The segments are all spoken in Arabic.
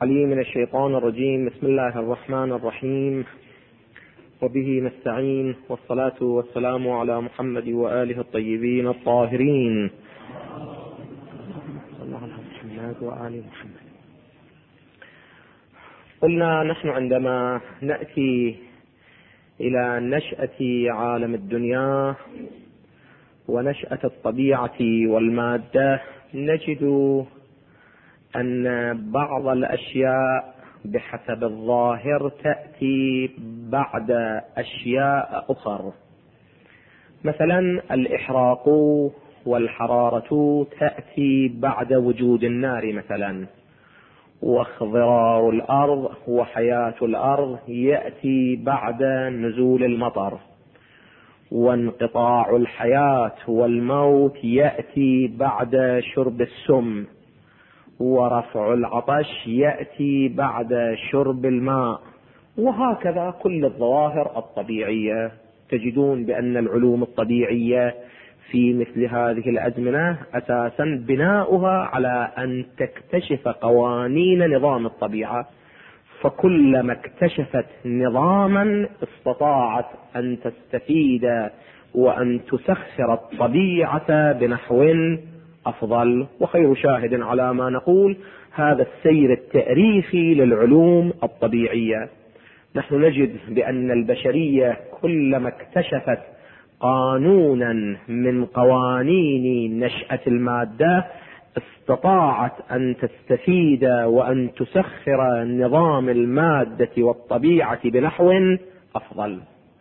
علي من الشيطان الرجيم. بسم الله الرحمن الرحيم، وبه نستعين، والصلاة والسلام على محمد وآله الطيبين الطاهرين. صلى الله على محمد وآل محمد. قلنا نحن عندما نأتي إلى نشأة عالم الدنيا ونشأة الطبيعة والمادة نجد أن بعض الأشياء بحسب الظاهر تأتي بعد أشياء أخرى. مثلا الإحراق والحرارة تأتي بعد وجود النار مثلا، واخضرار الأرض وحياة الأرض يأتي بعد نزول المطر، وانقطاع الحياة والموت يأتي بعد شرب السم، ورفع العطش يأتي بعد شرب الماء، وهكذا كل الظواهر الطبيعية. تجدون بأن العلوم الطبيعية في مثل هذه الأزمنة أساسا بناؤها على أن تكتشف قوانين نظام الطبيعة، فكلما اكتشفت نظاما استطاعت أن تستفيد وأن تسخر الطبيعة بنحو أفضل. وخير شاهد على ما نقول هذا السير التاريخي للعلوم الطبيعية. نحن نجد بأن البشرية كلما اكتشفت قانونا من قوانين نشأة المادة استطاعت أن تستفيد وأن تسخر نظام المادة والطبيعة بنحو أفضل.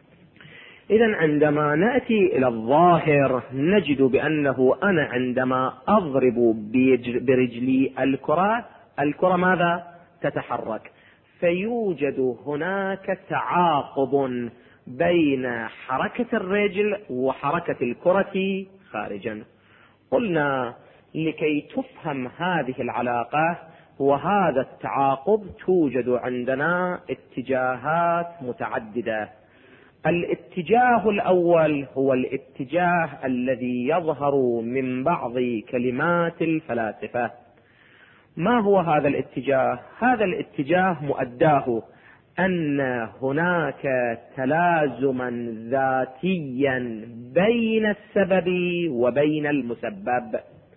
إذن عندما نأتي إلى الظاهر نجد بأنه أنا عندما أضرب برجلي الكرة ماذا؟ تتحرك، فيوجد هناك تعاقب بين حركة الرجل وحركة الكرة خارجا. قلنا لكي تفهم هذه العلاقة وهذا التعاقب توجد عندنا اتجاهات متعددة. الاتجاه الأول هو الاتجاه الذي يظهر من بعض كلمات الفلاسفة. ما هو هذا الاتجاه؟ هذا الاتجاه مؤداه أن هناك تلازما ذاتيا بين السبب وبين المسبب.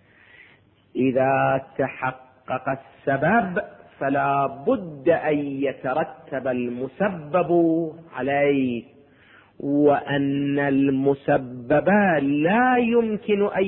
إذا تحقق السبب فلا بد أن يترتب المسبب عليه، وأن المسبب لا يمكن أن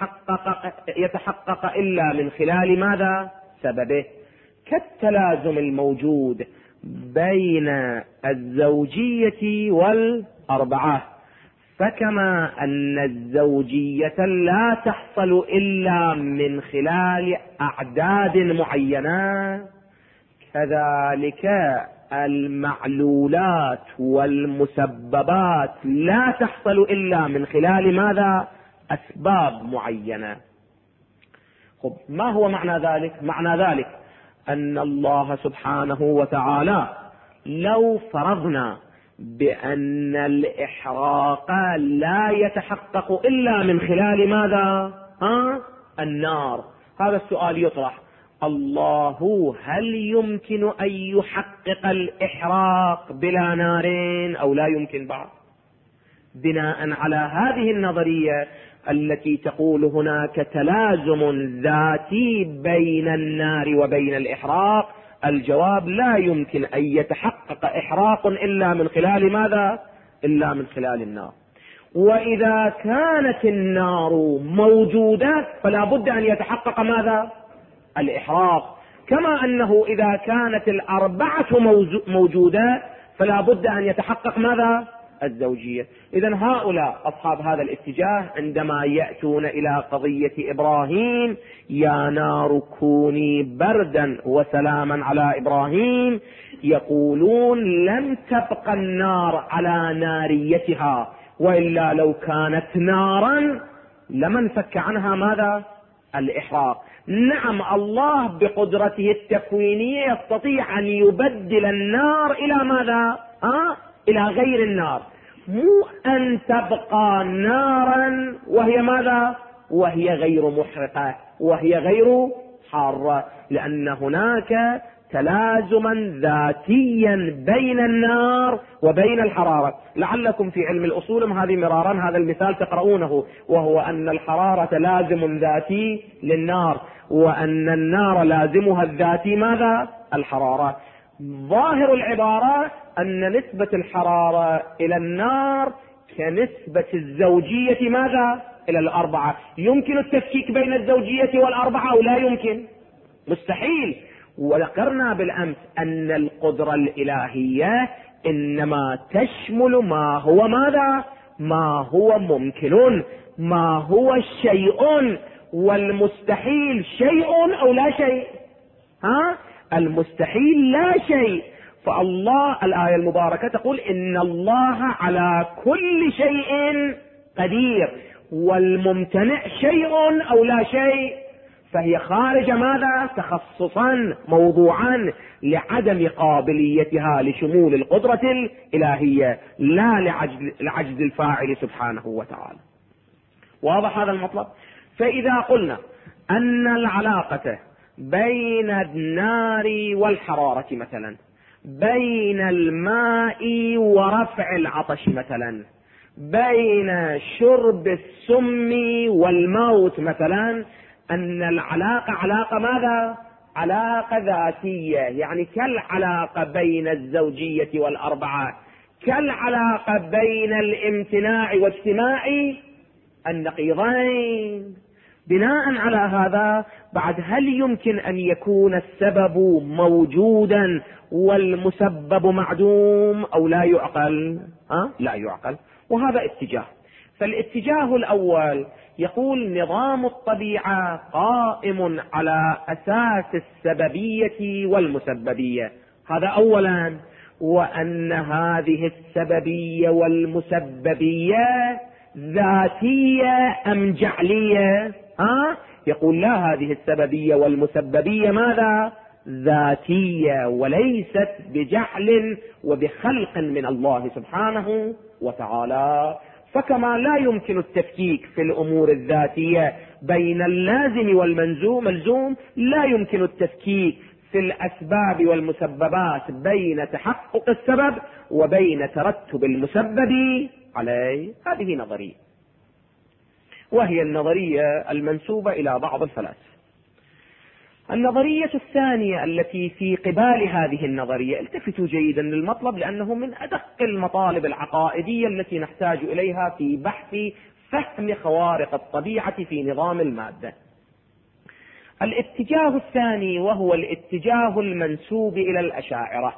يتحقق إلا من خلال ماذا؟ سببه. كالتلازم الموجود بين الزوجية والأربعة، فكما أن الزوجية لا تحصل إلا من خلال أعداد معينة، كذلك المعلولات والمسببات لا تحصل إلا من خلال ماذا؟ أسباب معينة. ما هو معنى ذلك؟ معنى ذلك أن الله سبحانه وتعالى لو فرضنا بأن الإحراق لا يتحقق إلا من خلال ماذا؟ النار. هذا السؤال يطرح: الله هل يمكن أن يحقق الإحراق بلا نار أو لا يمكن بعد؟ بناء على هذه النظرية التي تقول هناك تلازم ذاتي بين النار وبين الإحراق، الجواب: لا يمكن أن يتحقق إحراق إلا من خلال ماذا؟ إلا من خلال النار. وإذا كانت النار موجودة فلا بد أن يتحقق ماذا؟ الإحراق. كما أنه إذا كانت الأربعة موجودة فلا بد أن يتحقق ماذا؟ الزوجية. إذن هؤلاء أصحاب هذا الاتجاه عندما يأتون إلى قضية إبراهيم: يا نار كوني بردا وسلاما على إبراهيم، يقولون لن تبقى النار على ناريتها، وإلا لو كانت نارا لما انفك عنها ماذا؟ الإحراق. نعم، الله بقدرته التكوينية يستطيع أن يبدل النار إلى ماذا؟ إلى غير النار، مو أن تبقى نارا وهي ماذا؟ وهي غير محرقة وهي غير حارة، لأن هناك تلازما ذاتيا بين النار وبين الحرارة. لعلكم في علم الأصول هذه مرارا هذا المثال تقرؤونه، وهو أن الحرارة لازم ذاتي للنار، وأن النار لازمها الذاتي ماذا؟ الحرارة. ظاهر العبارة أن نسبة الحرارة إلى النار كنسبة الزوجية ماذا؟ إلى الأربعة. يمكن التفكيك بين الزوجية والأربعة أو لا يمكن؟ مستحيل. وذكرنا بالأمس أن القدرة الإلهية إنما تشمل ما هو ماذا؟ ما هو ممكن، ما هو شيء، والمستحيل شيء أو لا شيء. المستحيل لا شيء. فالله الآية المباركة تقول إن الله على كل شيء قدير، والممتنع شيء أو لا شيء، فهي خارج ماذا؟ تخصصا موضوعا لعدم قابليتها لشمول القدرة الإلهية، لا لعجز الفاعل سبحانه وتعالى. واضح هذا المطلب؟ فإذا قلنا أن العلاقة بين النار والحرارة مثلا، بين الماء ورفع العطش مثلا، بين شرب السم والموت مثلا، أن العلاقة علاقة ماذا؟ علاقة ذاتية، يعني كالعلاقة بين الزوجية والأربعة، كالعلاقة بين الامتناع واجتماع النقيضين. بناء على هذا بعد هل يمكن أن يكون السبب موجودا والمسبب معدوم أو لا يعقل؟ لا يعقل. وهذا اتجاه. فالاتجاه الأول يقول نظام الطبيعة قائم على أساس السببية والمسببية، هذا أولا. وأن هذه السببية والمسببية ذاتية أم جعلية؟ يقول لا، هذه السببية والمسببية ماذا؟ ذاتية، وليست بجعل وبخلق من الله سبحانه وتعالى. فكما لا يمكن التفكيك في الأمور الذاتية بين اللازم والملزوم، لا يمكن التفكيك في الأسباب والمسببات بين تحقق السبب وبين ترتب المسبب عليه. هذه نظرية، وهي النظرية المنسوبة إلى بعض الفلاسفة. النظرية الثانية التي في قبال هذه النظرية، التفتوا جيدا للمطلب لأنه من أدق المطالب العقائدية التي نحتاج إليها في بحث فهم خوارق الطبيعة في نظام المادة. الاتجاه الثاني وهو الاتجاه المنسوب إلى الأشاعرة.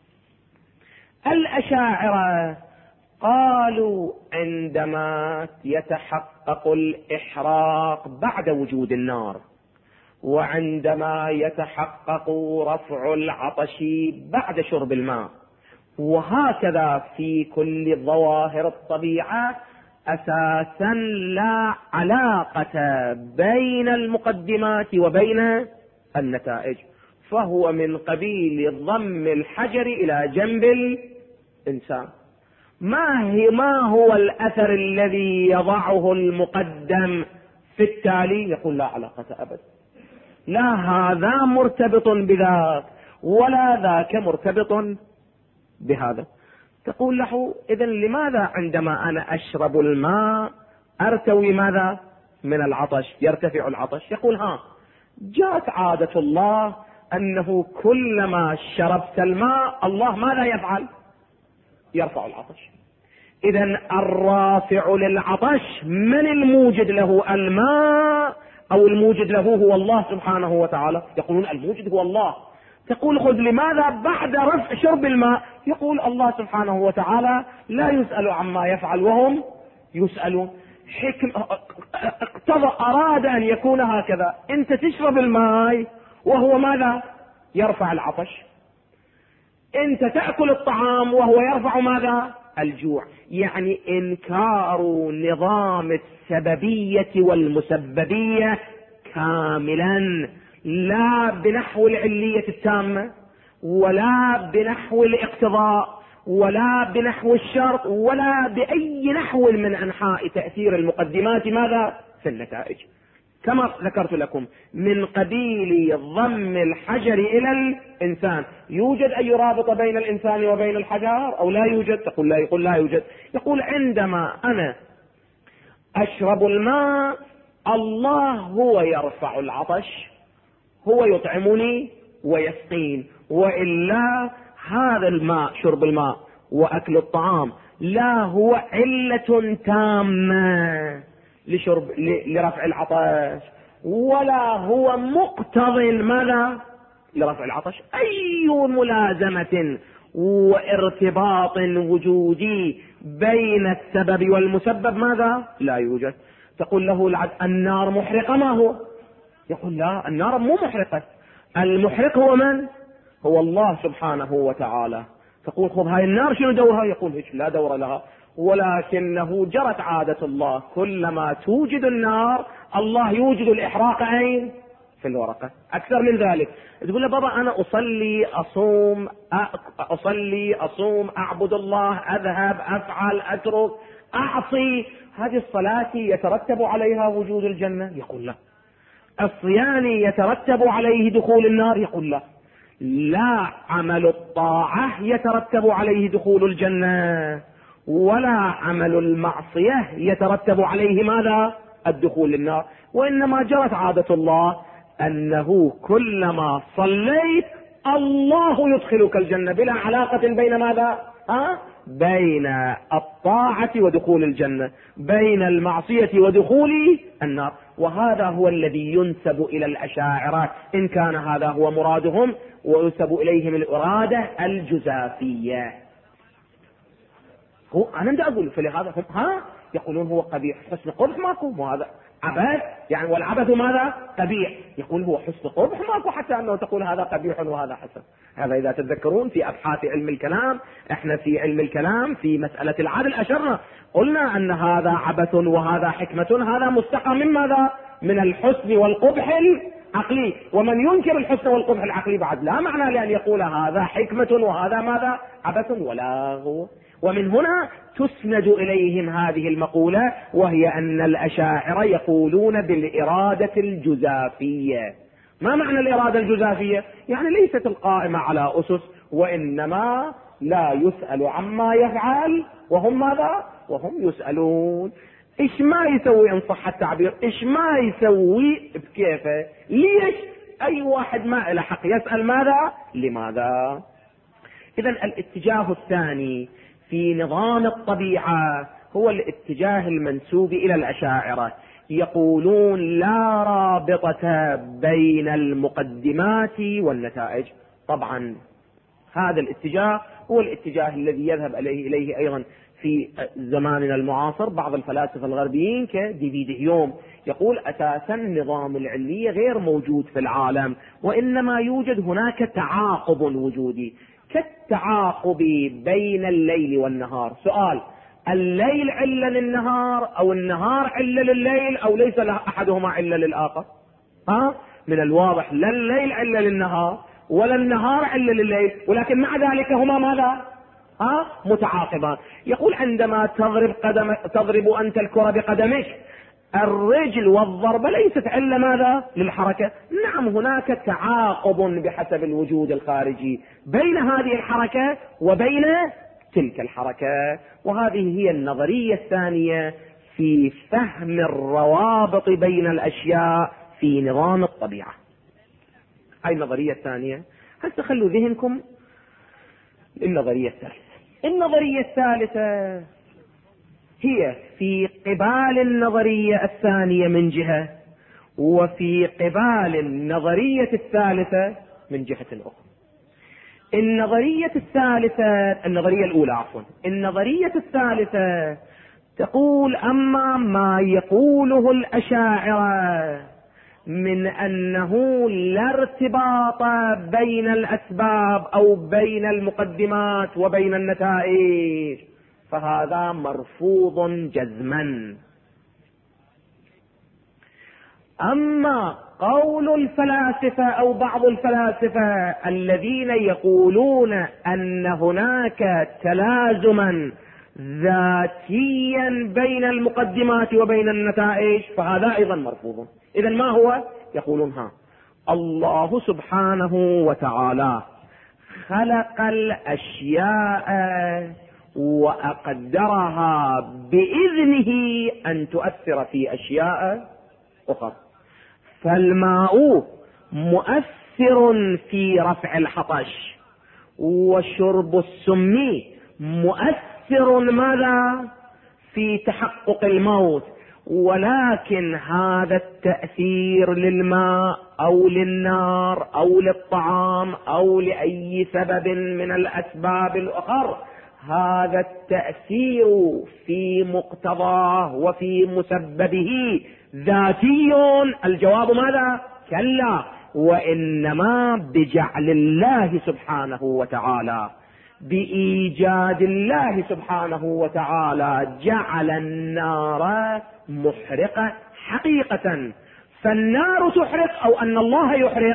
الأشاعرة قالوا عندما يتحقق الإحراق بعد وجود النار، وعندما يتحقق رفع العطش بعد شرب الماء، وهكذا في كل ظواهر الطبيعة، أساسا لا علاقة بين المقدمات وبين النتائج، فهو من قبيل ضم الحجر إلى جنب الإنسان. ما هو الأثر الذي يضعه المقدم في التالي؟ يقول لا علاقة أبدا، لا هذا مرتبط بذاك ولا ذاك مرتبط بهذا. تقول له إذن لماذا عندما أنا أشرب الماء أرتوي ماذا؟ من العطش، يرتفع العطش. يقول جاءت عادة الله أنه كلما شربت الماء الله ماذا يفعل؟ يرفع العطش. إذن الرافع للعطش من الموجد له؟ الماء أو الموجد له هو الله سبحانه وتعالى؟ يقولون الموجد هو الله. تقول خذ لماذا بعد رفع شرب الماء؟ يقول الله سبحانه وتعالى لا يسأل عما يفعل وهم يسألون. اقتضى أراد أن يكون هكذا. أنت تشرب الماء وهو ماذا؟ يرفع العطش. أنت تأكل الطعام وهو يرفع ماذا؟ الجوع. يعني إنكار نظام السببية والمسببية كاملا، لا بنحو العلية التامة، ولا بنحو الاقتضاء، ولا بنحو الشرط، ولا بأي نحو من أنحاء تأثير المقدمات ماذا؟ في النتائج. كما ذكرت لكم من قبيل ضم الحجر إلى الإنسان. يوجد أي رابط بين الإنسان وبين الحجر أو لا يوجد؟ تقول لا. يقول لا يوجد. يقول عندما أنا أشرب الماء الله هو يرفع العطش، هو يطعمني ويسقين، وإلا هذا الماء، شرب الماء وأكل الطعام، لا هو علة تامة لرفع العطش، ولا هو مقتض ماذا لرفع العطش. أي ملازمة وارتباط وجودي بين السبب والمسبب ماذا؟ لا يوجد. تقول له النار محرقة، ما هو؟ يقول لا، النار مو محرقة، المحرق هو من؟ هو الله سبحانه وتعالى. تقول خذ هاي النار شنو دورها؟ يقول هيك لا دور لها، ولكنه جرت عادة الله كلما توجد النار الله يوجد الإحراق أين؟ في الورقة. أكثر من ذلك تقول له بابا أنا أصلي أصوم أعبد الله، أذهب أفعل أترك أعصي، هذه الصلاة يترتب عليها وجود الجنة؟ يقول لا. الصيام يترتب عليه دخول النار؟ يقول لا. لا عمل الطاعة يترتب عليه دخول الجنة، ولا عمل المعصية يترتب عليه ماذا؟ الدخول النار. وإنما جرت عادة الله أنه كلما صليت الله يدخلك الجنة، بلا علاقة بين ماذا؟ بين الطاعة ودخول الجنة، بين المعصية ودخول النار. وهذا هو الذي ينسب إلى الأشاعرة إن كان هذا هو مرادهم، وينسب إليهم الإرادة الجزافية. هو أنا بدي أقول فلهذا هم يقولون هو قبيح، حسن قبح ماكو، وهذا عبث يعني، والعبث ماذا؟ قبيح. يقول هو حسن قبح ماكو حتى أنه تقول هذا قبيح وهذا حسن. هذا إذا تتذكرون في أبحاث علم الكلام، احنا في علم الكلام في مسألة العدل أشرنا قلنا أن هذا عبث وهذا حكمة، هذا مستقى من ماذا؟ من الحسن والقبح العقلي. ومن ينكر الحسن والقبح العقلي بعد لا معنى لأن يقول هذا حكمة وهذا ماذا؟ عبث ولا هو. ومن هنا تسند إليهم هذه المقولة، وهي أن الأشاعرة يقولون بالإرادة الجزافية. ما معنى الإرادة الجزافية؟ يعني ليست القائمة على أسس، وإنما لا يسأل عما يفعل وهم ماذا؟ وهم يسألون. إيش ما يسوي إن صح التعبير؟ إيش ما يسوي بكيفه؟ ليش؟ أي واحد ما إله حق يسأل ماذا؟ لماذا؟ إذن الاتجاه الثاني في نظام الطبيعة هو الاتجاه المنسوب إلى الأشاعرة. يقولون لا رابطة بين المقدمات والنتائج. طبعا هذا الاتجاه هو الاتجاه الذي يذهب إليه أيضا في زماننا المعاصر بعض الفلاسفة الغربيين كديفيديوم. يقول أساسا النظام العلمي غير موجود في العالم، وإنما يوجد هناك تعاقب وجودي كالتعاقب بين الليل والنهار. سؤال: الليل علة للنهار أو النهار علة لليل أو ليس أحدهما علة للآخر؟ من الواضح لا الليل علة للنهار ولا النهار علة لليل، ولكن مع ذلك هما ماذا؟ متعاقبان. يقول عندما تضرب أنت الكرة بقدمك، الرجل والضربة ليست علة ماذا؟ للحركة. نعم هناك تعاقب بحسب الوجود الخارجي بين هذه الحركة وبين تلك الحركة. وهذه هي النظرية الثانية في فهم الروابط بين الأشياء في نظام الطبيعة. هاي النظرية الثانية. هسه خلوا ذهنكم النظرية الثالثة. النظرية الثالثة هي في قبال النظرية الثانية من جهة، وفي قبال النظرية الثالثة من جهة أخرى. النظرية الأولى النظرية الثالثة تقول أما ما يقوله الأشاعرة من أنه لا ارتباط بين الأسباب أو بين المقدمات وبين النتائج، فهذا مرفوض جزما. أما قول الفلاسفة أو بعض الفلاسفة الذين يقولون أن هناك تلازما ذاتيا بين المقدمات وبين النتائج فهذا أيضا مرفوض. إذا ما هو؟ يقولون الله سبحانه وتعالى خلق الأشياء وأقدرها بإذنه أن تؤثر في أشياء أخرى. فالماء مؤثر في رفع العطش، وشرب السم مؤثر ماذا؟ في تحقق الموت. ولكن هذا التأثير للماء أو للنار أو للطعام أو لأي سبب من الأسباب الأخرى، هذا التأثير في مقتضاه وفي مسببه ذاتي. الجواب ماذا؟ كلا، وإنما بجعل الله سبحانه وتعالى، بإيجاد الله سبحانه وتعالى جعل النار محرقة حقيقة. فالنار تحرق أو أن الله يحرق؟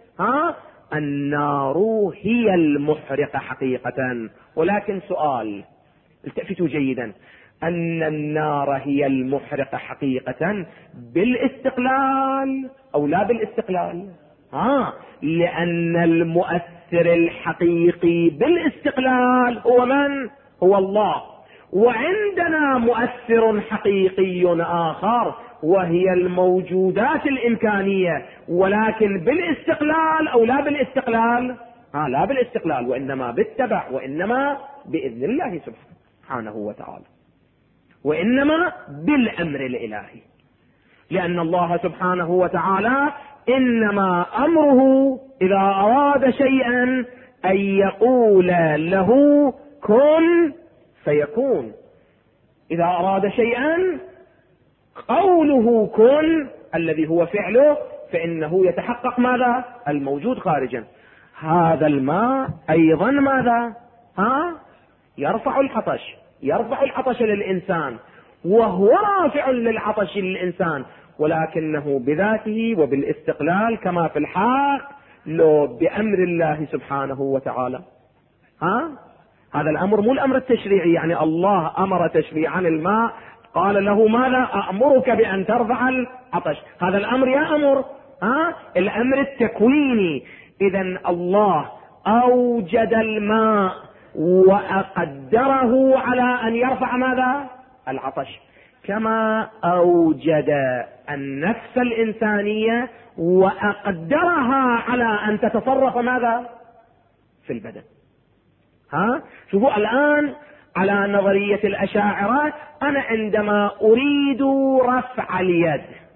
النار هي المحرقة حقيقة. ولكن سؤال، التفتوا جيدا، أن النار هي المحرقة حقيقة بالاستقلال أو لا بالاستقلال؟ لأن المؤثر الحقيقي بالاستقلال هو من؟ هو الله. وعندنا مؤثر حقيقي آخر وهي الموجودات الإمكانية، ولكن بالاستقلال أو لا بالاستقلال؟ لا بالاستقلال، وإنما بالتبع، وإنما بإذن الله سبحانه وتعالى، وإنما بالأمر الإلهي. لأن الله سبحانه وتعالى إنما أمره إذا أراد شيئا أن يقول له كن فيكون. إذا أراد شيئا قوله كن الذي هو فعله فإنه يتحقق ماذا؟ الموجود خارجا. هذا الماء أيضا ماذا؟ يرفع العطش، يرفع العطش للإنسان، وهو رافع للعطش للإنسان، ولكنه بذاته وبالاستقلال كما في الحق لو بأمر الله سبحانه وتعالى. هذا الأمر مو الأمر التشريعي، يعني الله أمر تشريعا الماء قال له ماذا؟ أأمرك بأن ترفع العطش. هذا الأمر يا أمر الأمر التكويني. إذا الله أوجد الماء وأقدره على أن يرفع ماذا؟ العطش، كما أوجد النفس الإنسانية وأقدرها على أن تتصرف ماذا؟ في البدن. شوفوا الآن على نظرية الأشاعرة، أنا عندما أريد رفع اليد،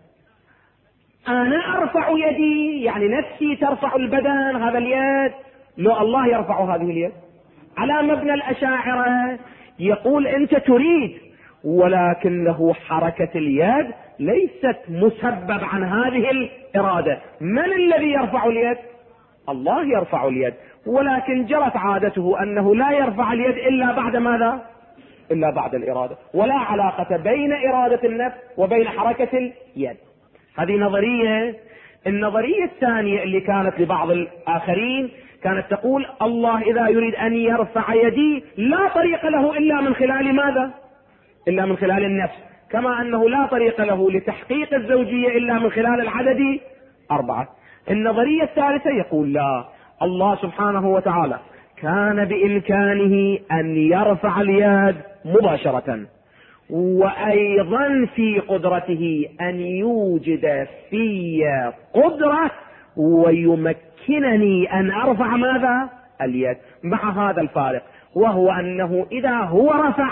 أنا أرفع يدي، يعني نفسي ترفع البدن، هذا اليد لو الله يرفع هذه اليد. على مبنى الأشاعرة يقول أنت تريد، ولكنه حركة اليد ليست مسبب عن هذه الإرادة. من الذي يرفع اليد؟ الله يرفع اليد، ولكن جرت عادته أنه لا يرفع اليد إلا بعد ماذا؟ إلا بعد الإرادة، ولا علاقة بين إرادة النفس وبين حركة اليد. هذه نظرية. النظرية الثانية اللي كانت لبعض الآخرين كانت تقول الله إذا يريد أن يرفع يدي لا طريق له إلا من خلال ماذا؟ إلا من خلال النفس، كما أنه لا طريق له لتحقيق الزوجية إلا من خلال العدد 4. النظرية الثالثة يقول لا، الله سبحانه وتعالى كان بإمكانه أن يرفع اليد مباشرة، وأيضا في قدرته أن يوجد في قدرة ويمكنني أن أرفع ماذا؟ اليد، مع هذا الفارق، وهو أنه إذا هو رفع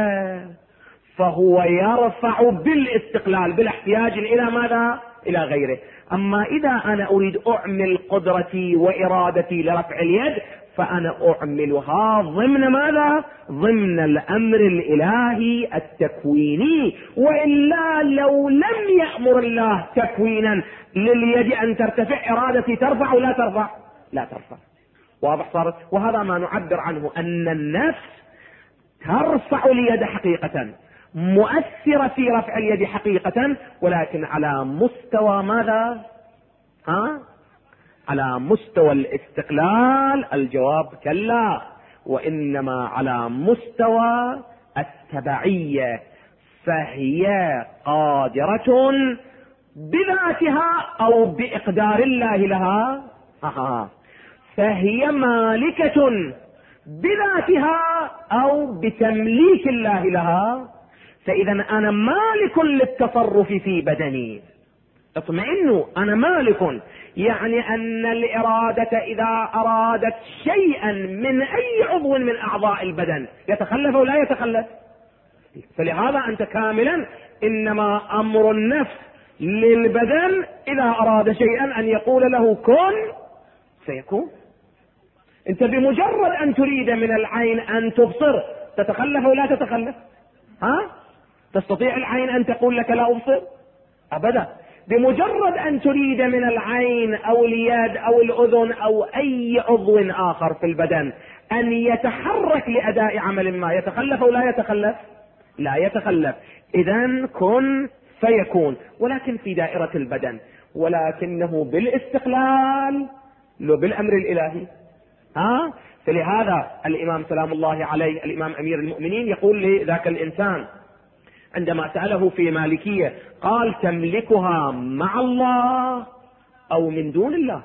فهو يرفع بالاستقلال بلا احتياج إلى ماذا؟ إلى غيره. أما إذا أنا أريد أعمل قدرتي وإرادتي لرفع اليد فأنا أعملها ضمن ماذا؟ ضمن الأمر الإلهي التكويني. وإلا لو لم يأمر الله تكوينا لليد أن ترتفع، إرادتي ترفع ولا ترفع؟ لا ترفع. واضح صارت؟ وهذا ما نعبر عنه أن النفس ترفع اليد حقيقة، مؤثرة في رفع اليد حقيقة، ولكن على مستوى ماذا؟ على مستوى الاستقلال الجواب كلا، وإنما على مستوى التبعية، فهي قادرة بذاتها أو بإقدار الله لها، فهي مالكة بذاتها أو بتمليك الله لها. فإذا أنا مالك للتصرف في بدني، اطمئنوا، أنا مالك، يعني أن الإرادة إذا أرادت شيئا من أي عضو من أعضاء البدن يتخلف أو لا يتخلف. فلهذا أنت كاملا، إنما أمر النفس للبدن إذا أراد شيئا أن يقول له كن سيكون. أنت بمجرد أن تريد من العين أن تبصر تتخلف أو لا تتخلف؟ تستطيع العين أن تقول لك لا أبصر؟ أبدا. بمجرد أن تريد من العين أو اليد أو الأذن أو أي عضو آخر في البدن أن يتحرك لأداء عمل ما، يتخلف أو لا يتخلف؟ لا يتخلف. إذن كن فيكون، ولكن في دائرة البدن، ولكنه بالاستقلال لو بالأمر الإلهي. فلهذا الإمام سلام الله عليه، الإمام أمير المؤمنين، يقول لذاك الإنسان عندما سأله في مالكية قال تملكها مع الله أو من دون الله؟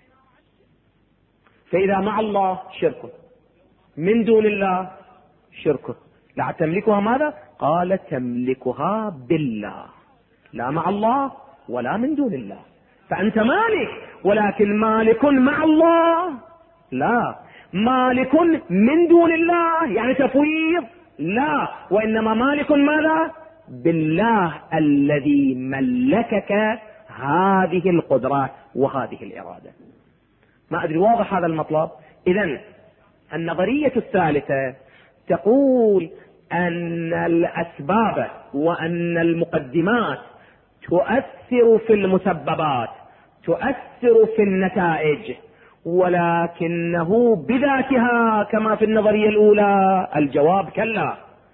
فإذا مع الله شرك، من دون الله شرك. لا تملكها ماذا؟ قال تملكها بالله، لا مع الله ولا من دون الله. فأنت مالك، ولكن مالك مع الله لا، مالك من دون الله يعني تفويض لا، وإنما مالك ماذا؟ بالله الذي ملكك هذه القدرة وهذه الإرادة. ما أدري واضح هذا المطلب؟ إذن النظرية الثالثة تقول أن الأسباب وأن المقدمات تؤثر في المسببات، تؤثر في النتائج، ولكنه بذاتها كما في النظرية الأولى. الجواب كلا،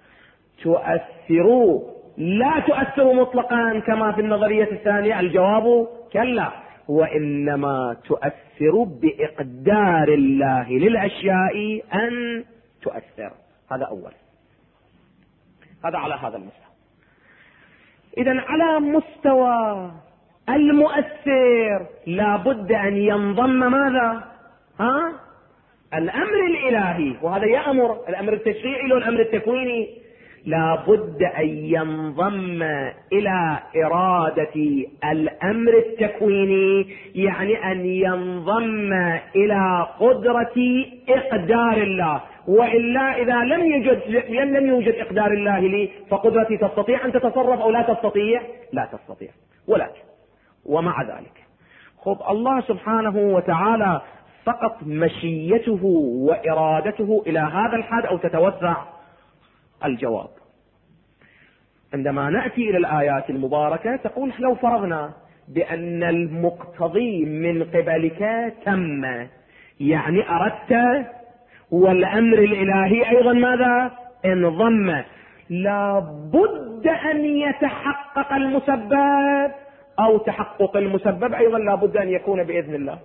تؤثر لا تؤثر مطلقا كما في النظرية الثانية. الجواب كلا، وإنما تؤثر بإقدار الله للأشياء أن تؤثر. هذا أول، هذا على هذا المستوى. إذن على مستوى المؤثر لابد أن ينضم ماذا؟ الأمر الإلهي، وهذا يأمر الأمر التشريعي له الأمر التكويني، لابد أن ينضم إلى إرادة الأمر التكويني، يعني أن ينضم إلى قدرة إقدار الله. وإلا إذا لم يوجد إقدار الله لي فقدرتي تستطيع أن تتصرف أو لا تستطيع؟ لا تستطيع. ولكن ومع ذلك الله سبحانه وتعالى فقط مشيته وإرادته إلى هذا الحد أو تتوسع؟ الجواب عندما نأتي إلى الآيات المباركة تقول لو فرضنا بأن المقتضي من قبلك تم، يعني أردت، والأمر الإلهي أيضا ماذا؟ انضم، لابد أن يتحقق المسبب، أو تحقق المسبب أيضا لابد أن يكون بإذن الله.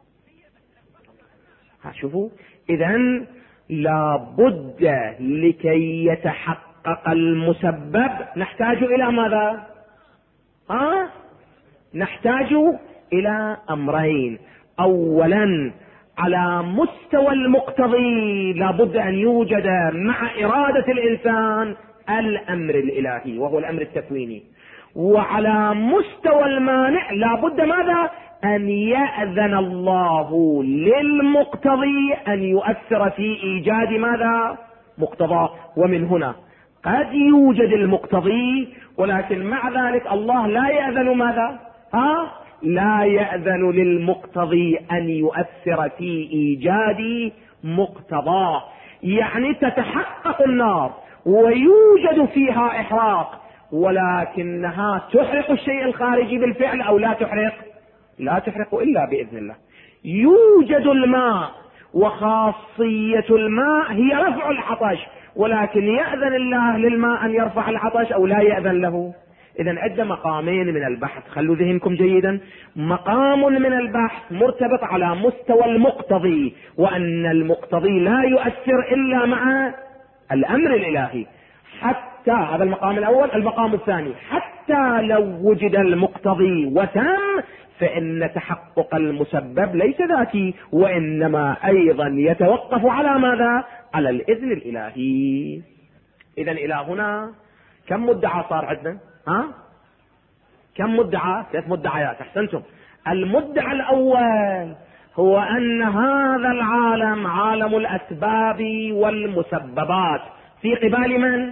شوفوا، إذن لابد لكي يتحقق المسبب نحتاج إلى ماذا؟ نحتاج إلى أمرين. أولا على مستوى المقتضي لابد أن يوجد مع إرادة الإنسان الأمر الإلهي وهو الأمر التكويني، وعلى مستوى المانع لابد ماذا؟ أن يأذن الله للمقتضي أن يؤثر في إيجاد ماذا؟ مقتضى. ومن هنا قد يوجد المقتضي ولكن مع ذلك الله لا يأذن ماذا؟ لا يأذن للمقتضي أن يؤثر في إيجاد مقتضى. يعني تتحقق النار ويوجد فيها إحراق، ولكنها تحرق الشيء الخارجي بالفعل أو لا تحرق؟ لا تحرق إلا بإذن الله. يوجد الماء وخاصية الماء هي رفع العطش، ولكن يأذن الله للماء أن يرفع العطش أو لا يأذن له؟ إذن عدة مقامين من البحث، خلوا ذهنكم جيدا. مقام من البحث مرتبط على مستوى المقتضي، وأن المقتضي لا يؤثر إلا مع الأمر الإلهي. حتى هذا المقام الأول. المقام الثاني حتى لو وجد المقتضي وتم فإن تحقق المسبب ليس ذاتي، وإنما أيضا يتوقف على ماذا؟ على الإذن الإلهي. إذن إلى هنا كم مدعى صار عندنا؟ كم مدعى؟ 3 مدعيات. أحسنتم. المدعى الأول هو أن هذا العالم عالم الأسباب والمسببات في قبال من؟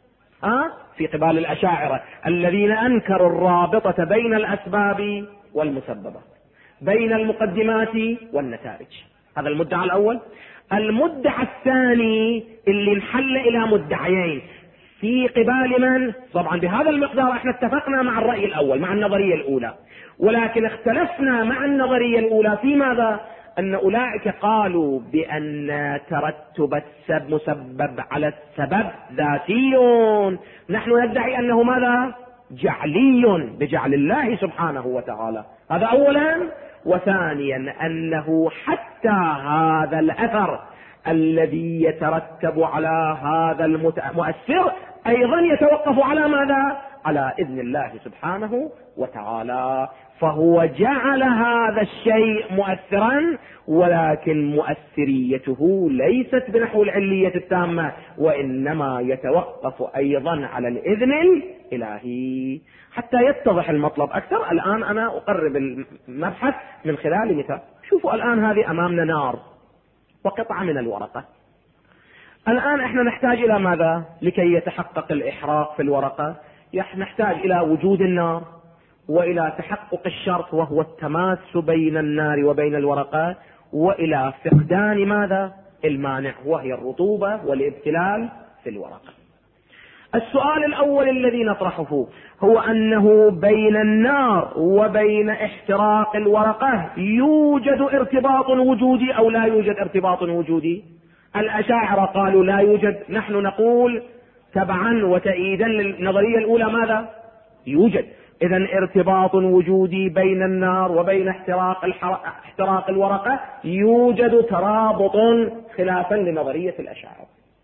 في قبال الأشاعرة الذين أنكروا الرابطة بين الأسباب والمسببات، بين المقدمات والنتائج. هذا المدعى الأول. المدعى الثاني اللي انحل إلى مدعيين في قبال من؟ طبعا بهذا المقدار احنا اتفقنا مع الرأي الأول، مع النظرية الأولى، ولكن اختلفنا مع النظرية الأولى في ماذا؟ أن أولئك قالوا بأن ترتب المسبب على السبب ذاتي، نحن ندعي أنه ماذا؟ جعلي بجعل الله سبحانه وتعالى. هذا أولا. وثانيا أنه حتى هذا الأثر الذي يترتب على هذا المؤثر أيضا يتوقف على ماذا؟ على إذن الله سبحانه وتعالى. فهو جعل هذا الشيء مؤثرا، ولكن مؤثريته ليست بنحو العلية التامة، وإنما يتوقف أيضا على الإذن الإلهي. حتى يتضح المطلب أكثر الآن أنا أقرب المبحث من خلال مثال. شوفوا الآن هذه أمامنا نار وقطعة من الورقة. الآن احنا نحتاج إلى ماذا لكي يتحقق الإحراق في الورقة؟ نحتاج إلى وجود النار، وإلى تحقق الشرط وهو التماس بين النار وبين الورقة، وإلى فقدان ماذا؟ المانع وهي الرطوبة والابتلال في الورقة. السؤال الأول الذي نطرحه هو أنه بين النار وبين احتراق الورقة يوجد ارتباط وجودي أو لا يوجد ارتباط وجودي؟ الأشاعرة قالوا لا يوجد، نحن نقول تبعا وتأييدا للنظرية الأولى ماذا؟ يوجد. إذن ارتباط وجودي بين النار وبين احتراق الورقة، يوجد ترابط خلافا لنظرية الأشاعرة.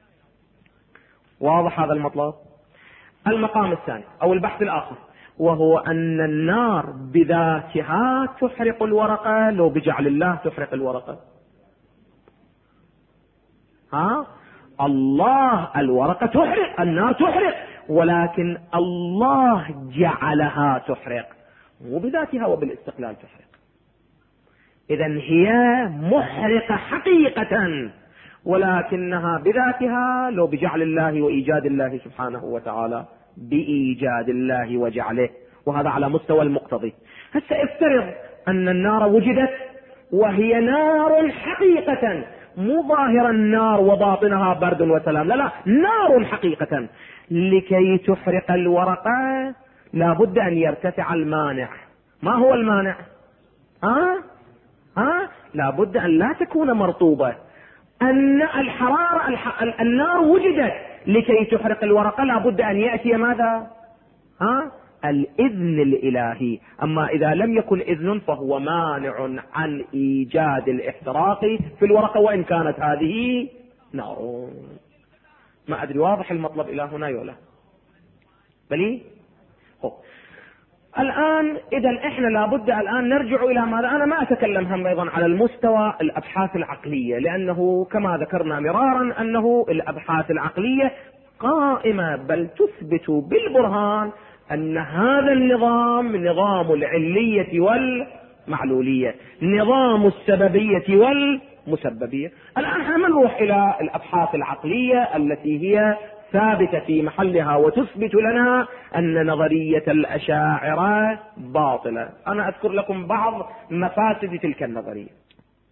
واضح هذا المطلب؟ المقام الثاني أو البحث الآخر وهو أن النار بذاتها تحرق الورقة لو بجعل الله تحرق الورقة. الله الورقة تحرق، النار تحرق، ولكن الله جعلها تحرق، مو بذاتها وبالاستقلال تحرق. إذن هي محرقة حقيقة، ولكنها بذاتها لو بجعل الله وإيجاد الله سبحانه وتعالى، بإيجاد الله وجعله، وهذا على مستوى المقتضي. هسه افترض أن النار وجدت وهي نار حقيقة، مو ظاهر النار وباطنها برد وسلام، لا نار حقيقة. لكي تحرق الورقة لابد أن يرتفع المانع. ما هو المانع؟ لابد أن لا تكون مرطوبة. أن الحرارة النار وجدت لكي تحرق الورقة لابد أن يأتي ماذا؟ الإذن الإلهي. أما إذا لم يكن إذن فهو مانع عن إيجاد الاحتراق في الورقة وإن كانت هذه نار. ما أدري واضح المطلب إلى هنا يولا؟ بلي؟ الآن إذا إحنا لابد الآن نرجع إلى ماذا؟ أنا ما أتكلم هم أيضا على المستوى الأبحاث العقلية، لأنه كما ذكرنا مرارا أنه الأبحاث العقلية قائمة بل تثبت بالبرهان أن هذا النظام نظام العلية والمعلولية، نظام السببية والمسببية. الآن احنا نروح إلى الأبحاث العقلية التي هي ثابتة في محلها وتثبت لنا أن نظرية الأشاعرة باطلة. أنا أذكر لكم بعض مفاسد تلك النظرية.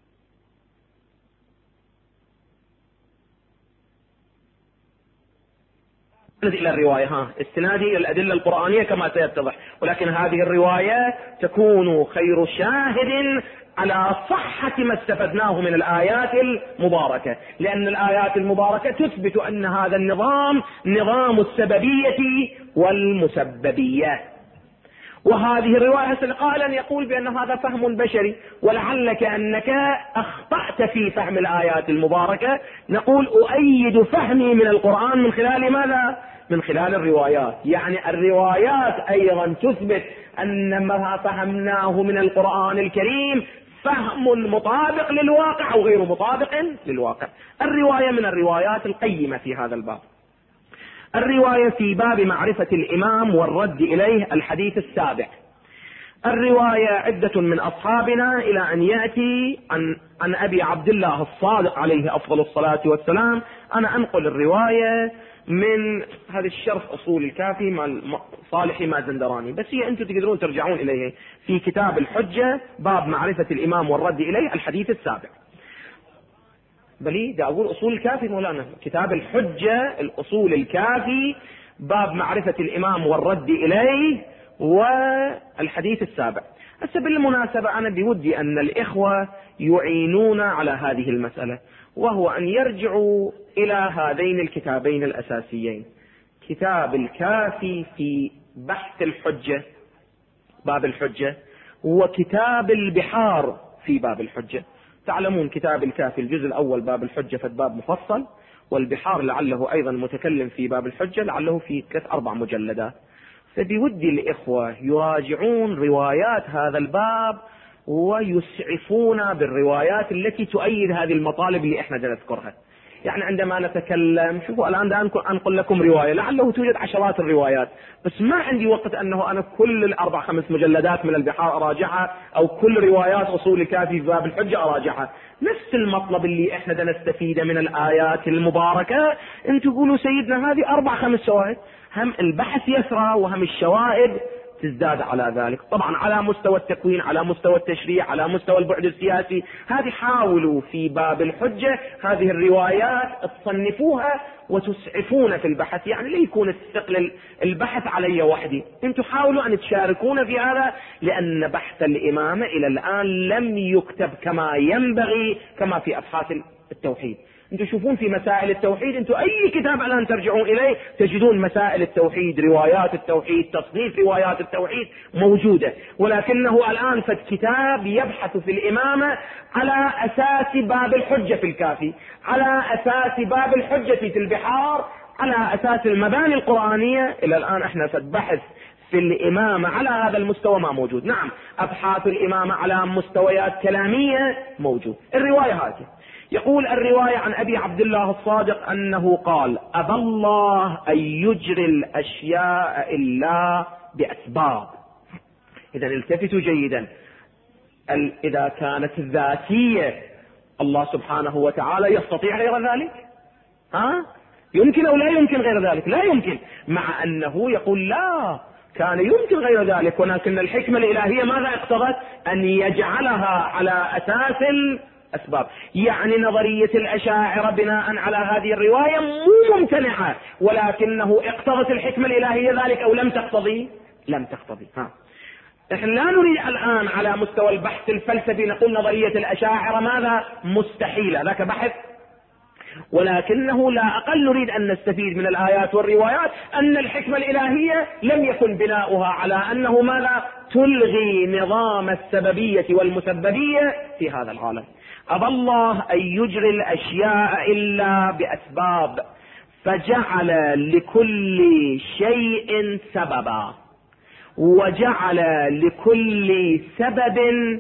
إلى الرواية استنادي إلى الأدلة القرآنية كما سيتضح، ولكن هذه الرواية تكون خير شاهد على صحة ما استفدناه من الآيات المباركة، لأن الآيات المباركة تثبت أن هذا النظام نظام السببية والمسببية. وهذه الرواية قائلا يقول بأن هذا فهم بشري، ولعلك أنك أخطأت في فهم الآيات المباركة. نقول أؤيد فهمي من القرآن من خلال ماذا؟ من خلال الروايات. يعني الروايات أيضا تثبت أن ما فهمناه من القرآن الكريم فهم مطابق للواقع أو غير مطابق للواقع. الرواية من الروايات القيمة في هذا الباب. الرواية في باب معرفة الإمام والرد إليه، الحديث السابع. الرواية عدة من أصحابنا إلى أن يأتي عن أبي عبد الله الصادق عليه أفضل الصلاة والسلام. أنا أنقل الرواية من هذا الشرح أصول الكافي مع صالحي مازندراني، بس هي أنتم تقدرون ترجعون إليه في كتاب الحجة باب معرفة الإمام والرد إليه، الحديث السابع. بلي دا أقول أصول الكافي مولانا، كتاب الحجة الأصول الكافي باب معرفة الإمام والرد إليه والحديث السابع. هسه بالمناسبة أنا بودي أن الإخوة يعينون على هذه المسألة، وهو أن يرجعوا إلى هذين الكتابين الأساسيين، كتاب الكافي في بحث الحجة باب الحجة، وكتاب البحار في باب الحجة. تعلمون كتاب الكافي الجزء الأول باب الحجة فالباب مفصل، والبحار لعله أيضا متكلم في باب الحجة لعله في 3-4 مجلدات. فبودي الإخوة يراجعون روايات هذا الباب ويسعفون بالروايات التي تؤيد هذه المطالب اللي احنا نذكرها. يعني عندما نتكلم، شوفوا الآن أنقل لكم رواية لعله توجد عشرات الروايات، بس ما عندي وقت أنه أنا كل 4-5 مجلدات من البحار أراجعها، أو كل روايات أصول الكافي في باب الحجة أراجعها. نفس المطلب اللي احنا نستفيده من الآيات المباركة، انتوا تقولوا سيدنا هذه 4-5 شواهد، هم البحث يسرى وهم الشواهد تزداد على ذلك. طبعا على مستوى التكوين، على مستوى التشريع، على مستوى البعد السياسي، هذه حاولوا في باب الحجة هذه الروايات تصنفوها وتسعفون في البحث، يعني لا يكون الثقل البحث علي وحدي، انتم حاولوا ان تشاركون في هذا، لان بحث الامامة الى الان لم يكتب كما ينبغي كما في ابحاث التوحيد. انتم تشوفون في مسائل التوحيد، انتم اي كتاب الان ترجعون اليه تجدون مسائل التوحيد، روايات التوحيد، تصنيف روايات التوحيد موجودة، ولكنه الان فالكتاب يبحث في الامامة على اساس باب الحجة في الكافي، على اساس باب الحجة في البحار، على اساس المباني القرآنية. الى الان احنا فالبحث في الامامة على هذا المستوى ما موجود. نعم ابحاث الامامة على مستويات كلامية موجود. الرواية هذه يقول الرواية عن أبي عبد الله الصادق أنه قال: أبى الله أن يجري الأشياء إلا بأسباب. إذا التفتوا جيدا، إذا كانت ذاتية الله سبحانه وتعالى يستطيع غير ذلك؟ يمكن أو لا يمكن غير ذلك؟ لا يمكن، مع أنه يقول لا، كان يمكن غير ذلك، ولكن الحكمة الإلهية ماذا اقتضت؟ أن يجعلها على أساس الأسباب. يعني نظرية الأشاعرة بناء على هذه الرواية مو ممتنعة، ولكنه اقتضت الحكمة الإلهية ذلك أو لم تقتضي؟ لم تقتضي. نحن لا نريد الآن على مستوى البحث الفلسفي نقول نظرية الأشاعرة ماذا؟ مستحيلة، ذاك بحث، ولكنه لا أقل نريد أن نستفيد من الآيات والروايات أن الحكمة الإلهية لم يكن بناؤها على أنه ماذا؟ تلغي نظام السببية والمسببية في هذا العالم. أبى الله أن يجري الأشياء إلا بأسباب، فجعل لكل شيء سببا، وجعل لكل سبب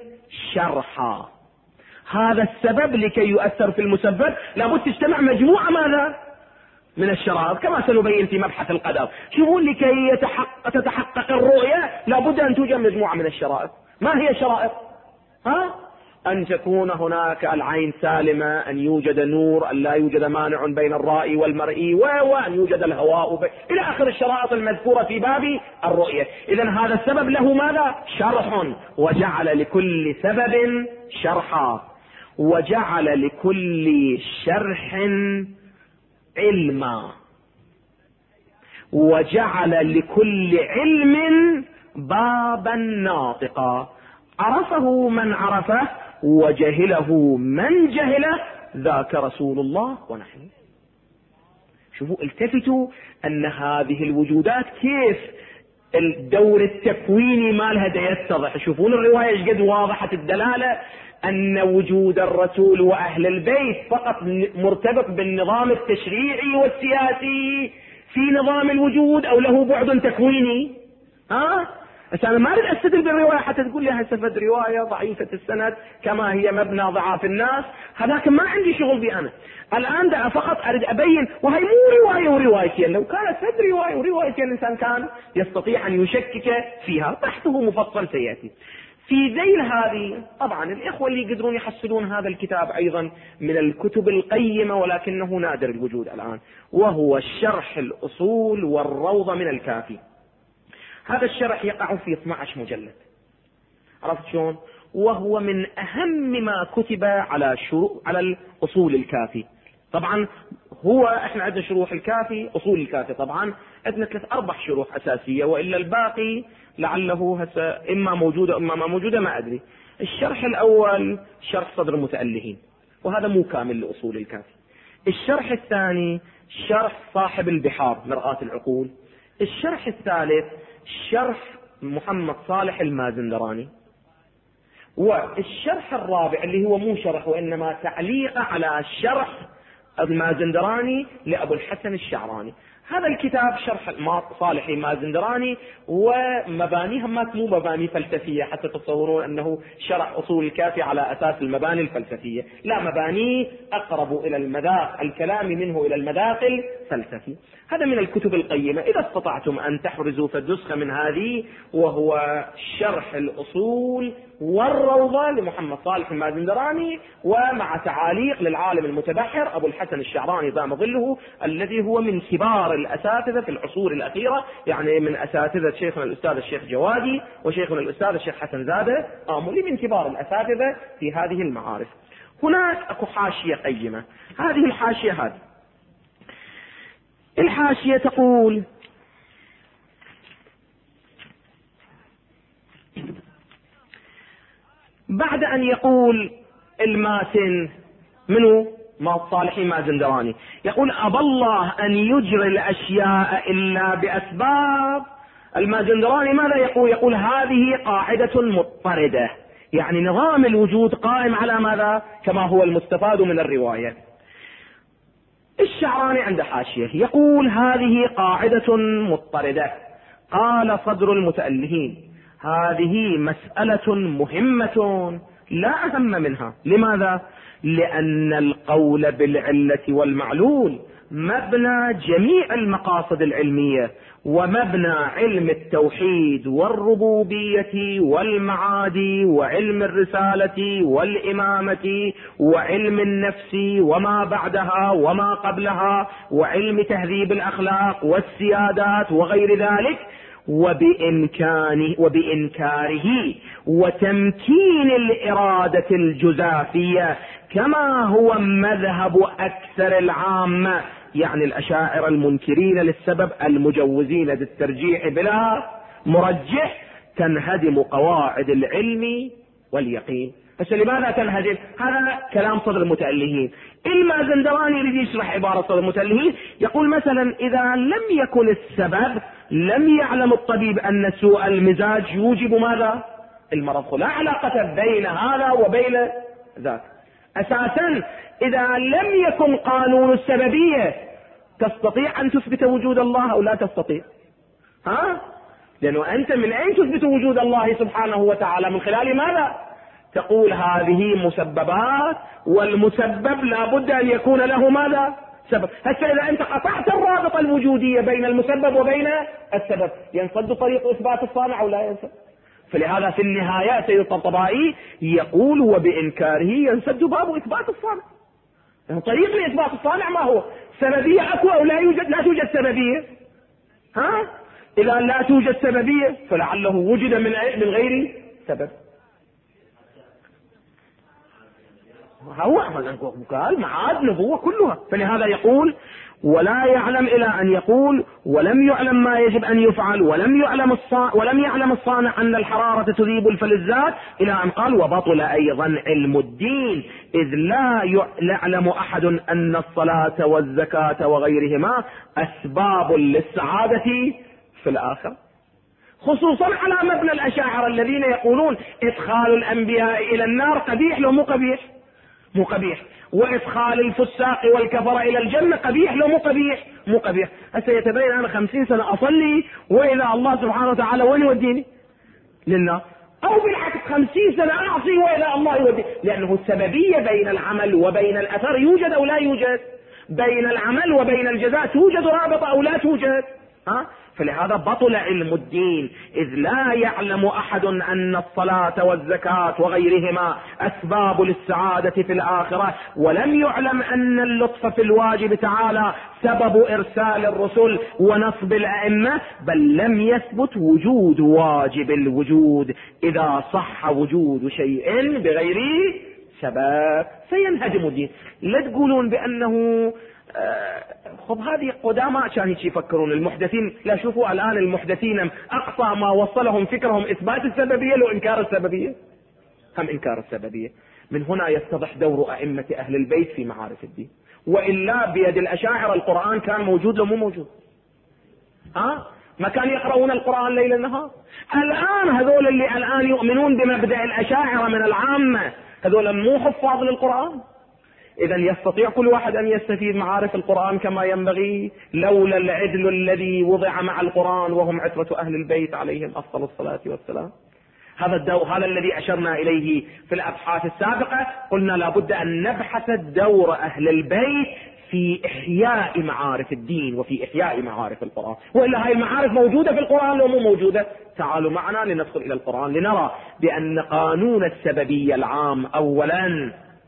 شرحا. هذا السبب لكي يؤثر في المسبب لابد تجتمع مجموعة ماذا؟ من الشرائط، كما سنبين في مبحث القدر. شوفوا لكي تتحقق الرؤية لابد أن توجد مجموعة من الشرائط. ما هي الشرائط؟ أن تكون هناك العين سالمة، أن يوجد نور، أن لا يوجد مانع بين الرائي والمرئي، وأن يوجد الهواء إلى آخر الشرائط المذكورة في باب الرؤية. إذن هذا السبب له ماذا؟ شرح، وجعل لكل سبب شرحا، وجعل لكل شرح علما، وجعل لكل علم بابا ناطقا، عرفه من عرفه وجهله من جهله، ذاك رسول الله ونحن. شوفوا التفتوا أن هذه الوجودات كيف الدور التكويني مالها دا يتضح. شوفون الرواية ايش قد واضحة الدلالة ان وجود الرسول واهل البيت فقط مرتبط بالنظام التشريعي والسياسي في نظام الوجود او له بعد تكويني. بس انا ما اريد استدل بالرواية حتى تقول لي هاي سفد رواية ضعيفة السند كما هي مبنى ضعاف الناس، هذاك ما عندي شغل بي انا. الان دا فقط اريد ابين، وهي مو رواية وروايتين، لو كانت سفد رواية وروايتين الانسان كان يستطيع ان يشكك فيها، بحثه مفصل سياتي. في ذيل هذه طبعا الاخوة اللي يقدرون يحصلون هذا الكتاب ايضا من الكتب القيمة ولكنه نادر الوجود الان، وهو شرح الاصول والروضة من الكافي. هذا الشرح يقع في 12 مجلد، عرفت شلون؟ وهو من اهم ما كتب على الاصول الكافي. طبعا هو احنا عندنا شروح الكافي، اصول الكافي طبعا عندنا 3-4 شروح اساسية، والا الباقي لعله هسه اما موجودة اما ما موجودة ما ادري. الشرح الاول شرح صدر المتألهين، وهذا مو كامل لاصول الكافي. الشرح الثاني شرح صاحب البحار مرآة العقول. الشرح الثالث شرح محمد صالح المازندراني. والشرح الرابع اللي هو مو شرح وانما تعليق على شرح المازندراني لابو الحسن الشعراني. هذا الكتاب شرح صالح المازندراني ومبانيها مو مباني فلسفية حتى تتصورون انه شرح اصول الكافي على اساس المباني الفلسفية، لا، مباني اقرب الى المذاق الكلام منه الى المذاق الفلسفي. هذا من الكتب القيمة، اذا استطعتم ان تحرزوا فالنسخة من هذه، وهو شرح الاصول والروضة لمحمد صالح المازندراني، ومع تعاليق للعالم المتبحر ابو الحسن الشعراني دام ظله، الذي هو من كبار الاساتذة في العصور الاخيرة، يعني من اساتذة شيخنا الاستاذ الشيخ جوادي وشيخنا الاستاذ الشيخ حسن زادة آملي، من كبار الاساتذة في هذه المعارف. هناك اكو حاشية قيمة، هذه الحاشية الحاشية تقول: بعد ان يقول الماتن منه ما صالح المازندراني، يقول: أبى الله أن يجري الأشياء إلا بأسباب. المازندراني ماذا يقول؟ يقول هذه قاعدة مضطردة، يعني نظام الوجود قائم على ماذا؟ كما هو المستفاد من الرواية. الشعراني عنده حاشية يقول هذه قاعدة مضطردة. قال صدر المتألهين: هذه مسألة مهمة لا أهم منها. لماذا؟ لأن القول بالعلة والمعلول مبنى جميع المقاصد العلمية، ومبنى علم التوحيد والربوبية والمعاد وعلم الرسالة والإمامة وعلم النفس وما بعدها وما قبلها وعلم تهذيب الأخلاق والسيادات وغير ذلك، وبإنكاره وتمكين الإرادة الجزافية، كما هو مذهب أكثر العامة، يعني الأشاعرة المنكرين للسبب المجوزين للترجيح بلا مرجح، تنهدم قواعد العلم واليقين. بس لماذا تنهدم؟ هذا كلام صدر المتألهين. المازندراني يريد يشرح عبارة صدر المتألهين، يقول مثلا: إذا لم يكن السبب لم يعلم الطبيب أن سوء المزاج يوجب ماذا؟ المرض. لا علاقة بين هذا وبين ذاك. أساسا إذا لم يكن قانون السببية تستطيع أن تثبت وجود الله أو لا تستطيع؟ لأنه أنت من أين تثبت وجود الله سبحانه وتعالى؟ من خلال ماذا؟ تقول هذه مسببات، والمسبب لا بد أن يكون له ماذا؟ سبب. هسه إذا أنت قطعت الرابطة الوجودية بين المسبب وبين السبب، ينصد طريق إثبات الصانع أو لا ينصد؟ فلهذا في النهاية سيد الطبطبائي يقول: وبإنكاره ينسد باب إثبات الصانع. يعني طريق لإثبات الصانع ما هو؟ سببية أكو أو لا توجد سببية؟ إذا لا توجد سببية فلعله وجد من غير سبب. هو قال معاد نبوة كلها. فلهذا يقول: ولا يعلم إلى أن يقول: ولم يعلم ما يجب أن يفعل، ولم يعلم الصانع أن الحرارة تذيب الفلزات، إلى أن قال: وبطل أيضا علم الدين، إذ لا يعلم أحد أن الصلاة والزكاة وغيرهما أسباب للسعادة في الآخرة. خصوصا على مبنى الأشاعرة الذين يقولون إدخال الأنبياء إلى النار قبيح لو مو قبيح؟ مو قبيح. وإدخال الفساق والكفر إلى الجنة قبيح لو مو قبيح؟ مو قبيح. هسه يتبين أنا 50 سنة أصلي وإلى الله سبحانه وتعالى وين يوديني؟ للنار. أو بالعكس 50 سنة أعصي وإلى الله يوديني، لأنه السببية بين العمل وبين الأثر يوجد أو لا يوجد؟ بين العمل وبين الجزاء توجد رابطة أو لا توجد؟ فلهذا بطل علم الدين، إذ لا يعلم أحد أن الصلاة والزكاة وغيرهما أسباب للسعادة في الآخرة، ولم يعلم أن اللطف في الواجب تعالى سبب إرسال الرسل ونصب الأئمة، بل لم يثبت وجود واجب الوجود إذا صح وجود شيء بغير سبب سينهدم الدين. لا تقولون بأنه خب هذه قدامى كانوا يفكرون المحدثين. لا شوفوا الآن المحدثين أقصى ما وصلهم فكرهم إثبات السببية لو إنكار السببية، هم إنكار السببية. من هنا يتضح دور أئمة أهل البيت في معارف الدين. وإلا بيد الأشاعرة القرآن كان موجود لو مو موجود؟ ما كان يقرؤون القرآن ليل النهار؟ الآن هذول اللي الآن يؤمنون بمبدأ الأشاعرة من العامة هذول مو حفاظ للقرآن. إذا يستطيع كل واحد أن يستفيد معارف القرآن كما ينبغي لولا العدل الذي وضع مع القرآن وهم عترة أهل البيت عليهم أفضل الصلاة والسلام. هذا الذي أشرنا إليه في الأبحاث السابقة. قلنا لابد أن نبحث دور أهل البيت في إحياء معارف الدين وفي إحياء معارف القرآن، وإلا هاي المعارف موجودة في القرآن لو مو موجودة. تعالوا معنا لندخل إلى القرآن لنرى بأن قانون السببية العام أولا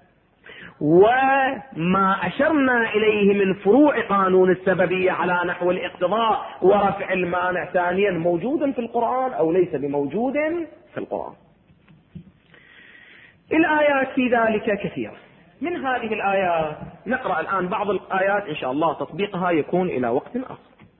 وما أشرنا إليه من فروع قانون السببية على نحو الاقتضاء ورفع المانع ثانيا موجود في القرآن أو ليس بموجود في القرآن. الآيات في ذلك كثيرة. من هذه الآيات نقرأ الآن بعض الآيات إن شاء الله تطبيقها يكون إلى وقت آخر.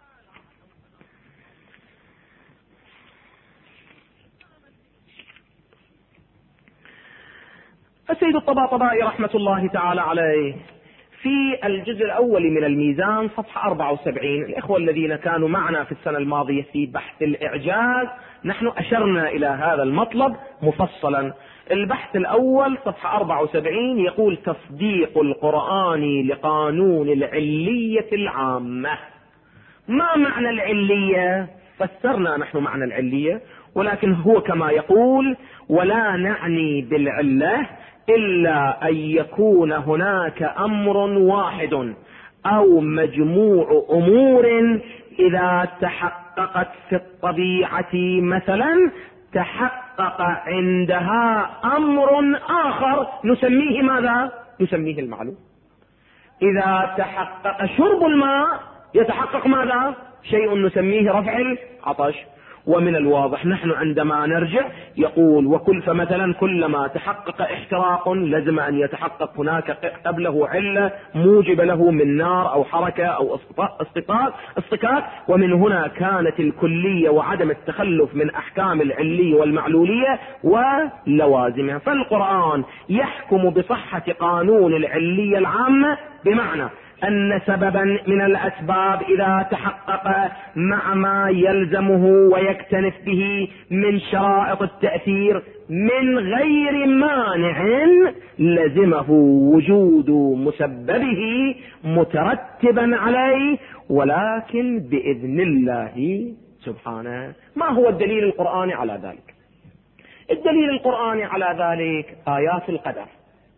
السيد الطباطبائي رحمة الله تعالى عليه في الجزء الأول من الميزان صفحة 74، الإخوة الذين كانوا معنا في السنة الماضية في بحث الإعجاز نحن أشرنا إلى هذا المطلب مفصلا. البحث الأول صفحة 74 يقول تصديق القرآن لقانون العلية العامة. ما معنى العلية؟ فسرنا نحن معنى العلية، ولكن هو كما يقول ولا نعني بالعلة إلا أن يكون هناك أمر واحد أو مجموع أمور إذا تحققت في الطبيعة مثلا تحقق عندها أمر آخر نسميه ماذا؟ نسميه المعلوم. إذا تحقق شرب الماء يتحقق ماذا؟ شيء نسميه رفع العطش. ومن الواضح نحن عندما نرجع يقول وكل فمثلا كلما تحقق احتراق لازم أن يتحقق هناك قبله علة موجب له من نار أو حركة أو اصطكاك. ومن هنا كانت الكلية وعدم التخلف من أحكام العلية والمعلولية ولوازمها. فالقرآن يحكم بصحة قانون العلية العامة بمعنى أن سببا من الأسباب إذا تحقق مع ما يلزمه ويكتنف به من شرائط التأثير من غير مانع لزمه وجود مسببه مترتبا عليه ولكن بإذن الله سبحانه. ما هو الدليل القرآني على ذلك؟ الدليل القرآني على ذلك آيات القدر.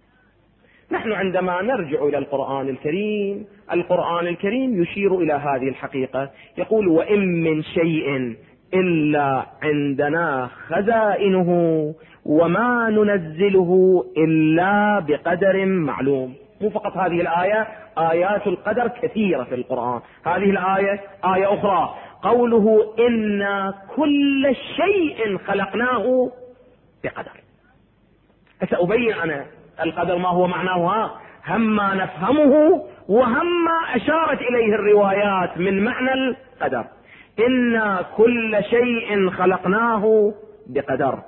نحن عندما نرجع إلى القرآن الكريم يشير إلى هذه الحقيقة. يقول وإن من شيء إلا عندنا خزائنه وما ننزله إلا بقدر معلوم. مو فقط هذه الآية، آيات القدر كثيرة في القرآن. هذه الآية آية أخرى قوله إنا كل شيء خلقناه بقدر. سأبين أنا القدر ما هو معناه، هم ما نفهمه وهم ما أشارت إليه الروايات من معنى القدر. إنا كل شيء خلقناه بقدر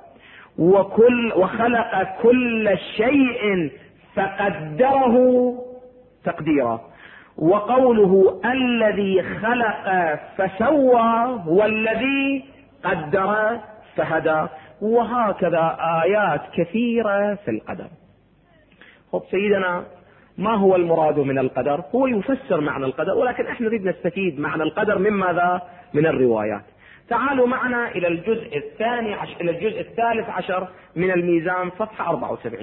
وخلق كل شيء فقدره تقديرا. وقوله الذي خلق فسوى والذي قدر فهدى، وهكذا آيات كثيرة في القدر. خب سيدنا، ما هو المراد من القدر؟ هو يفسر معنى القدر، ولكن احنا نريد نستفيد معنى القدر من ماذا؟ من الروايات. تعالوا معنا إلى الجزء الثالث عشر من الميزان، صفحة 74.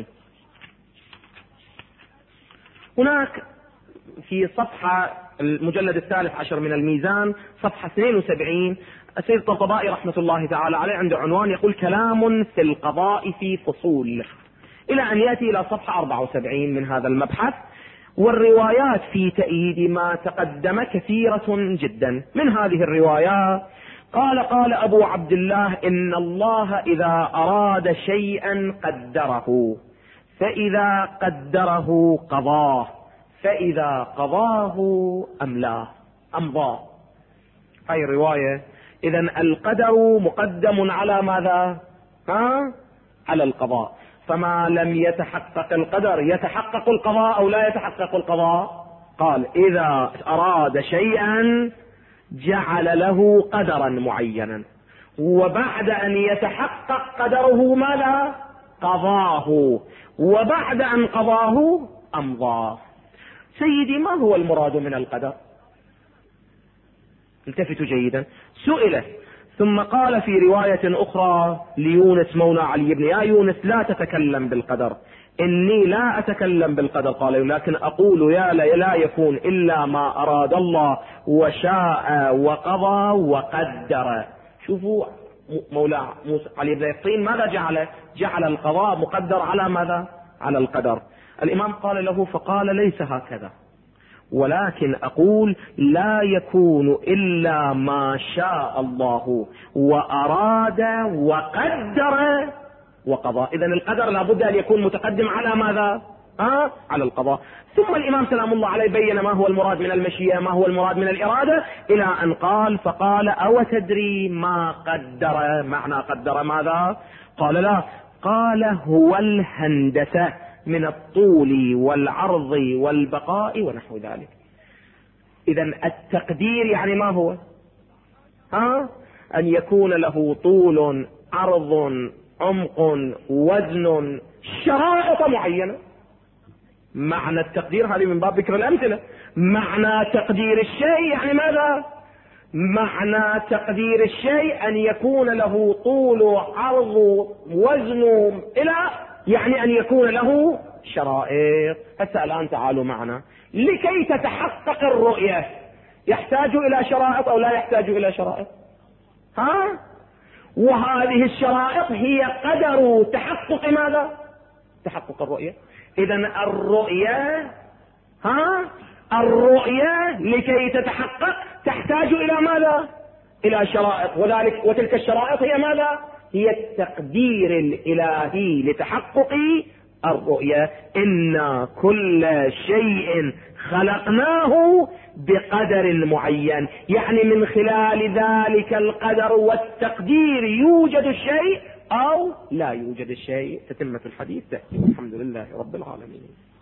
هناك في صفحة المجلد الثالث عشر من الميزان صفحة 72 السيد الطبطبائي رحمة الله تعالى عليه عنده عنوان يقول: كلام في القضاء في فصول، إلى أن يأتي إلى صفحة 74 من هذا المبحث. والروايات في تأييد ما تقدم كثيرة جدا. من هذه الروايات قال أبو عبد الله: إن الله إذا أراد شيئا قدره، فإذا قدره قضاه، فإذا قضاه أمضاه. هاي الرواية. إذن القدر مقدم على ماذا؟ على القضاء. فما لم يتحقق القدر يتحقق القضاء أو لا يتحقق القضاء؟ قال: إذا أراد شيئا جعل له قدرا معينا، وبعد أن يتحقق قدره ماذا؟ قضاه، وبعد أن قضاه أمضاه. سيدي، ما هو المراد من القدر؟ التفتوا جيدا. سئل ثم قال في رواية أخرى ليونس مولى علي بن: يا يونس، لا تتكلم بالقدر، إني لا أتكلم بالقدر. قال: لكن أقول لا يكون إلا ما أراد الله وشاء وقضى وقدر. شوفوا مولى علي بن الطين ماذا جعل القضاء مقدر على ماذا؟ على القدر. الإمام قال له، فقال: ليس هكذا، ولكن أقول لا يكون إلا ما شاء الله وأراد وقدر وقضى. إذن القدر لابد أن يكون متقدم على ماذا؟ على القضاء. ثم الإمام سلام الله عليه بين ما هو المراد من المشيئة، ما هو المراد من الإرادة، إلى أن قال: فقال: أو تدري ما قدر؟ معنى قدر ماذا؟ قال: لا. قال: هو الهندسة من الطول والعرض والبقاء ونحو ذلك. إذن التقدير يعني ما هو؟ أن يكون له طول، عرض، عمق، وزن، شرائط معينة. معنى التقدير هذه من باب ذكر الأمثلة. معنى تقدير الشيء يعني ماذا؟ معنى تقدير الشيء أن يكون له طول، عرض، وزن، يعني أن يكون له شرائط. هسه الآن تعالوا معنا. لكي تتحقق الرؤية يحتاج إلى شرائط أو لا يحتاج إلى شرائط؟ وهذه الشرائط هي قدر تحقق ماذا؟ تحقق الرؤية. إذن الرؤية لكي تتحقق تحتاج إلى ماذا؟ إلى شرائط. وتلك الشرائط هي ماذا؟ هي التقدير الإلهي لتحقق الرؤية. إن كل شيء خلقناه بقدر معين، يعني من خلال ذلك القدر والتقدير يوجد الشيء أو لا يوجد الشيء. تتمة الحديث تأتي. الحمد لله رب العالمين.